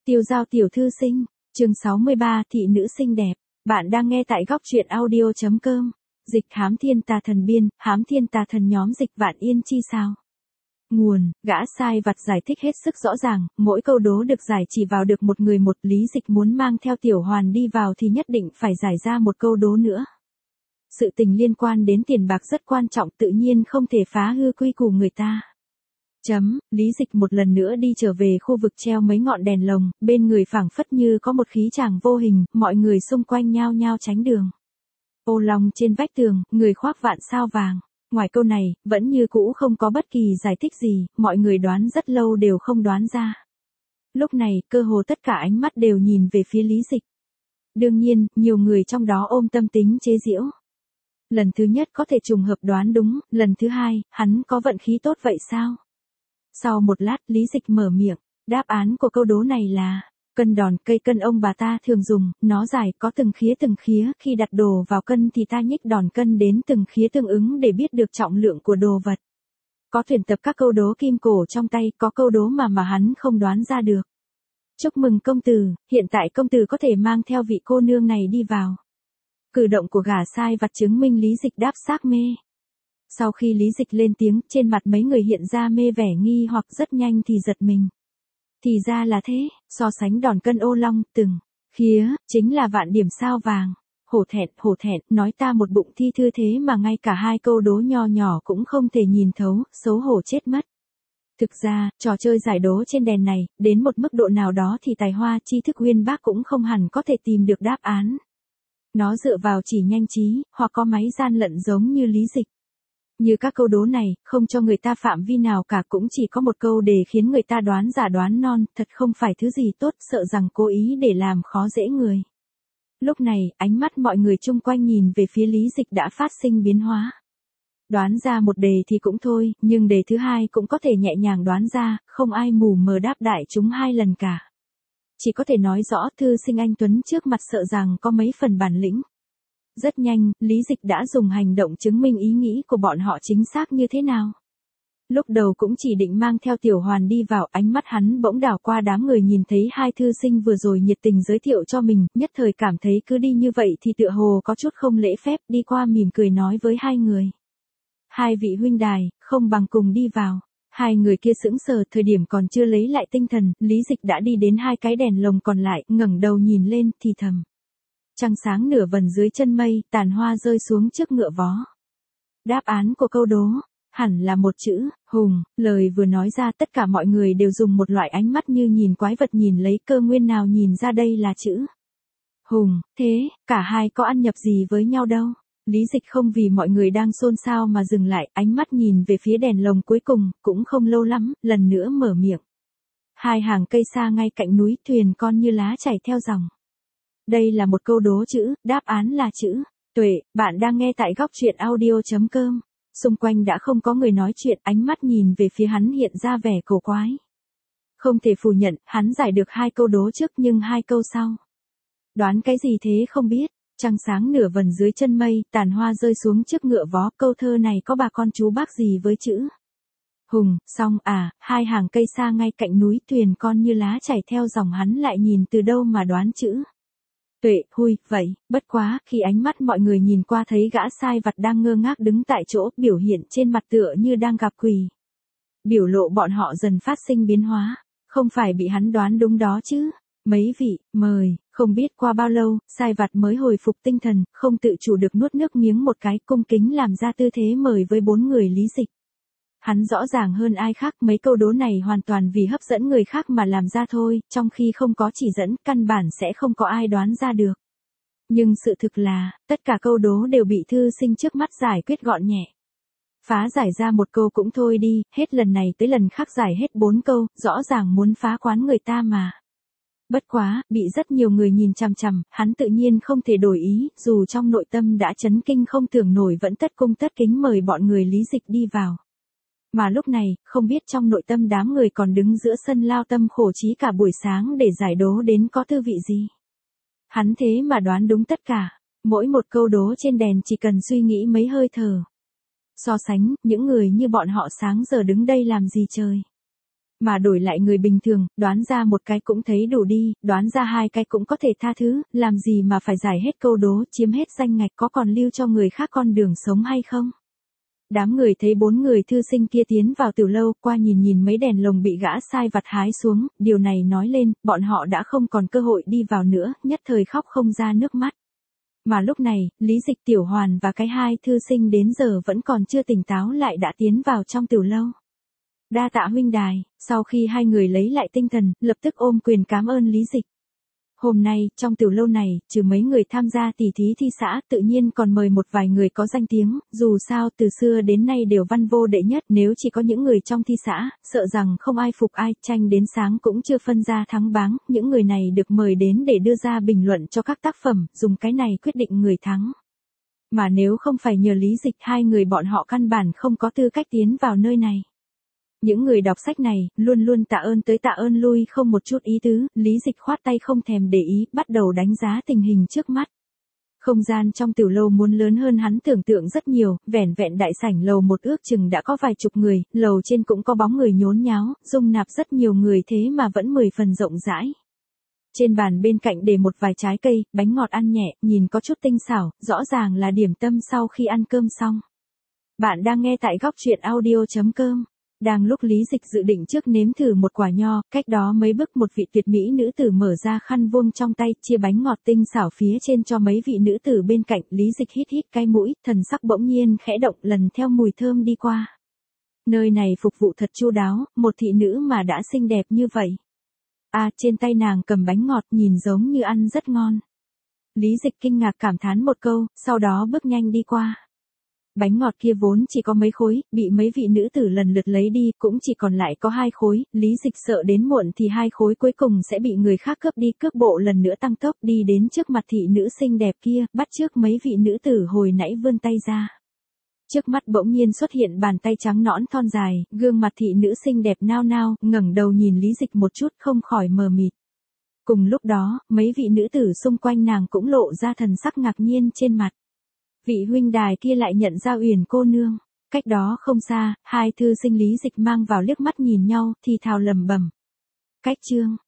Tiêu Giao tiểu thư sinh, chương 63, thị nữ xinh đẹp. Bạn đang nghe tại góc truyện audio.com. Dịch Hám Thiên Tà Thần biên, Hám Thiên Tà Thần nhóm dịch Vạn Yên chi sao. Nguồn, gã sai vặt giải thích hết sức rõ ràng, mỗi câu đố được giải chỉ vào được một người một. Lý Dịch muốn mang theo Tiểu Hoàn đi vào thì nhất định phải giải ra một câu đố nữa. Sự tình liên quan đến tiền bạc rất quan trọng, tự nhiên không thể phá hư quy củ người ta. Lý Dịch một lần nữa đi trở về khu vực treo mấy ngọn đèn lồng, bên người phảng phất như có một khí chàng vô hình, mọi người xung quanh nhao nhao tránh đường. Ô long trên vách tường, người khoác vạn sao vàng. Ngoài câu này, vẫn như cũ không có bất kỳ giải thích gì, mọi người đoán rất lâu đều không đoán ra. Lúc này, cơ hồ tất cả ánh mắt đều nhìn về phía Lý Dịch. Đương nhiên, nhiều người trong đó ôm tâm tính chế giễu. Lần thứ nhất có thể trùng hợp đoán đúng, lần thứ hai, hắn có vận khí tốt vậy sao? Sau một lát, Lý Dịch mở miệng, đáp án của câu đố này là, cân đòn, cây cân ông bà ta thường dùng, nó dài có từng khía, khi đặt đồ vào cân thì ta nhích đòn cân đến từng khía tương ứng để biết được trọng lượng của đồ vật. Có tuyển tập các câu đố kim cổ trong tay, có câu đố mà hắn không đoán ra được. Chúc mừng công tử, hiện tại công tử có thể mang theo vị cô nương này đi vào. Cử động của gã sai vặt chứng minh Lý Dịch đáp xác mê. Sau khi Lý Dịch lên tiếng, trên mặt mấy người hiện ra mê vẻ nghi hoặc rất nhanh thì giật mình. Thì ra là thế, so sánh đòn cân ô long, từng khía, chính là vạn điểm sao vàng. Hổ thẹn, nói ta một bụng thi thư thế mà ngay cả hai câu đố nho nhỏ cũng không thể nhìn thấu, xấu hổ chết mất. Thực ra, trò chơi giải đố trên đèn này, đến một mức độ nào đó thì tài hoa tri thức uyên bác cũng không hẳn có thể tìm được đáp án. Nó dựa vào chỉ nhanh trí, hoặc có máy gian lận giống như Lý Dịch. Như các câu đố này, không cho người ta phạm vi nào cả, cũng chỉ có một câu để khiến người ta đoán giả đoán non, thật không phải thứ gì tốt, sợ rằng cố ý để làm khó dễ người. Lúc này, ánh mắt mọi người chung quanh nhìn về phía Lý Dịch đã phát sinh biến hóa. Đoán ra một đề thì cũng thôi, nhưng đề thứ hai cũng có thể nhẹ nhàng đoán ra, không ai mù mờ đáp đại chúng hai lần cả. Chỉ có thể nói rõ thư sinh anh Tuấn trước mặt sợ rằng có mấy phần bản lĩnh. Rất nhanh, Lý Dịch đã dùng hành động chứng minh ý nghĩ của bọn họ chính xác như thế nào. Lúc đầu cũng chỉ định mang theo Tiểu Hoàn đi vào, ánh mắt hắn bỗng đảo qua đám người nhìn thấy hai thư sinh vừa rồi nhiệt tình giới thiệu cho mình, nhất thời cảm thấy cứ đi như vậy thì tựa hồ có chút không lễ phép, đi qua mỉm cười nói với hai người. Hai vị huynh đài, không bằng cùng đi vào. Hai người kia sững sờ, thời điểm còn chưa lấy lại tinh thần, Lý Dịch đã đi đến hai cái đèn lồng còn lại, ngẩng đầu nhìn lên, thì thầm. Trăng sáng nửa vần dưới chân mây, tàn hoa rơi xuống trước ngựa vó. Đáp án của câu đố, hẳn là một chữ, hùng. Lời vừa nói ra tất cả mọi người đều dùng một loại ánh mắt như nhìn quái vật nhìn lấy, cơ nguyên nào nhìn ra đây là chữ hùng. Thế, cả hai có ăn nhập gì với nhau đâu. Lý Dịch không vì mọi người đang xôn xao mà dừng lại, ánh mắt nhìn về phía đèn lồng cuối cùng, cũng không lâu lắm, lần nữa mở miệng. Hai hàng cây xa ngay cạnh núi, thuyền con như lá chảy theo dòng. Đây là một câu đố chữ, đáp án là chữ tuệ. Bạn đang nghe tại góc truyện audio.com. Xung quanh đã không có người nói chuyện, ánh mắt nhìn về phía hắn hiện ra vẻ cổ quái. Không thể phủ nhận, hắn giải được hai câu đố trước nhưng hai câu sau. Đoán cái gì thế không biết. Trăng sáng nửa vần dưới chân mây, tàn hoa rơi xuống trước ngựa vó, câu thơ này có bà con chú bác gì với chữ hùng. Xong hai hàng cây xa ngay cạnh núi, thuyền con như lá chảy theo dòng, hắn lại nhìn từ đâu mà đoán chữ tuệ. Vậy, bất quá, khi ánh mắt mọi người nhìn qua thấy gã sai vặt đang ngơ ngác đứng tại chỗ, biểu hiện trên mặt tựa như đang gặp quỷ. Biểu lộ bọn họ dần phát sinh biến hóa, không phải bị hắn đoán đúng đó chứ. Mấy vị, mời. Không biết qua bao lâu, sai vặt mới hồi phục tinh thần, không tự chủ được nuốt nước miếng một cái, cung kính làm ra tư thế mời với bốn người Lý Dịch. Hắn rõ ràng hơn ai khác, mấy câu đố này hoàn toàn vì hấp dẫn người khác mà làm ra thôi, trong khi không có chỉ dẫn, căn bản sẽ không có ai đoán ra được. Nhưng sự thực là, tất cả câu đố đều bị thư sinh trước mắt giải quyết gọn nhẹ. Phá giải ra một câu cũng thôi đi, hết lần này tới lần khác giải hết 4 câu, rõ ràng muốn phá quán người ta mà. Bất quá, bị rất nhiều người nhìn chằm chằm, hắn tự nhiên không thể đổi ý, dù trong nội tâm đã chấn kinh không tưởng nổi vẫn tất cung tất kính mời bọn người Lý Dịch đi vào. Mà lúc này, không biết trong nội tâm đám người còn đứng giữa sân lao tâm khổ trí cả buổi sáng để giải đố đến có tư vị gì. Hắn thế mà đoán đúng tất cả, mỗi một câu đố trên đèn chỉ cần suy nghĩ mấy hơi thở. So sánh, những người như bọn họ sáng giờ đứng đây làm gì trời. Mà đổi lại người bình thường, đoán ra một cái cũng thấy đủ đi, đoán ra hai cái cũng có thể tha thứ, làm gì mà phải giải hết câu đố, chiếm hết danh ngạch, có còn lưu cho người khác con đường sống hay không? Đám người thấy 4 người thư sinh kia tiến vào tiểu lâu, qua nhìn nhìn mấy đèn lồng bị gã sai vặt hái xuống, điều này nói lên, bọn họ đã không còn cơ hội đi vào nữa, nhất thời khóc không ra nước mắt. Mà lúc này, Lý Dịch, Tiểu Hoàn và cái hai thư sinh đến giờ vẫn còn chưa tỉnh táo lại đã tiến vào trong tiểu lâu. Đa tạ huynh đài, sau khi hai người lấy lại tinh thần, lập tức ôm quyền cảm ơn Lý Dịch. Hôm nay, trong tiểu lâu này, trừ mấy người tham gia tỉ thí thi xã, tự nhiên còn mời một vài người có danh tiếng, dù sao từ xưa đến nay đều văn vô đệ nhất, nếu chỉ có những người trong thi xã, sợ rằng không ai phục ai, tranh đến sáng cũng chưa phân ra thắng báng, những người này được mời đến để đưa ra bình luận cho các tác phẩm, dùng cái này quyết định người thắng. Mà nếu không phải nhờ Lý Dịch, hai người bọn họ căn bản không có tư cách tiến vào nơi này. Những người đọc sách này, luôn luôn tạ ơn tới tạ ơn lui không một chút ý tứ, Lý Dịch khoát tay không thèm để ý, bắt đầu đánh giá tình hình trước mắt. Không gian trong tiểu lâu muốn lớn hơn hắn tưởng tượng rất nhiều, vẻn vẹn đại sảnh lầu một ước chừng đã có vài chục người, lầu trên cũng có bóng người nhốn nháo, dung nạp rất nhiều người thế mà vẫn 10 phần rộng rãi. Trên bàn bên cạnh để một vài trái cây, bánh ngọt ăn nhẹ, nhìn có chút tinh xảo, rõ ràng là điểm tâm sau khi ăn cơm xong. Bạn đang nghe tại góc truyện audio.com. Đang lúc Lý Dịch dự định trước nếm thử một quả nho, cách đó mấy bước một vị tuyệt mỹ nữ tử mở ra khăn vuông trong tay, chia bánh ngọt tinh xảo phía trên cho mấy vị nữ tử bên cạnh, Lý Dịch hít hít cái mũi, thần sắc bỗng nhiên khẽ động, lần theo mùi thơm đi qua. Nơi này phục vụ thật chu đáo, một thị nữ mà đã xinh đẹp như vậy. Trên tay nàng cầm bánh ngọt nhìn giống như ăn rất ngon. Lý Dịch kinh ngạc cảm thán một câu, sau đó bước nhanh đi qua. Bánh ngọt kia vốn chỉ có mấy khối, bị mấy vị nữ tử lần lượt lấy đi, cũng chỉ còn lại có 2 khối, Lý Dịch sợ đến muộn thì 2 khối cuối cùng sẽ bị người khác cướp đi, cước bộ lần nữa tăng tốc đi đến trước mặt thị nữ xinh đẹp kia, bắt trước mấy vị nữ tử hồi nãy vươn tay ra. Trước mắt bỗng nhiên xuất hiện bàn tay trắng nõn thon dài, gương mặt thị nữ xinh đẹp nao nao, ngẩng đầu nhìn Lý Dịch một chút không khỏi mờ mịt. Cùng lúc đó, mấy vị nữ tử xung quanh nàng cũng lộ ra thần sắc ngạc nhiên trên mặt. Vị huynh đài kia lại nhận ra Uyển cô nương. Cách đó không xa, hai thư sinh Lý Dịch mang vào liếc mắt nhìn nhau, thì thào lẩm bẩm. Cách chương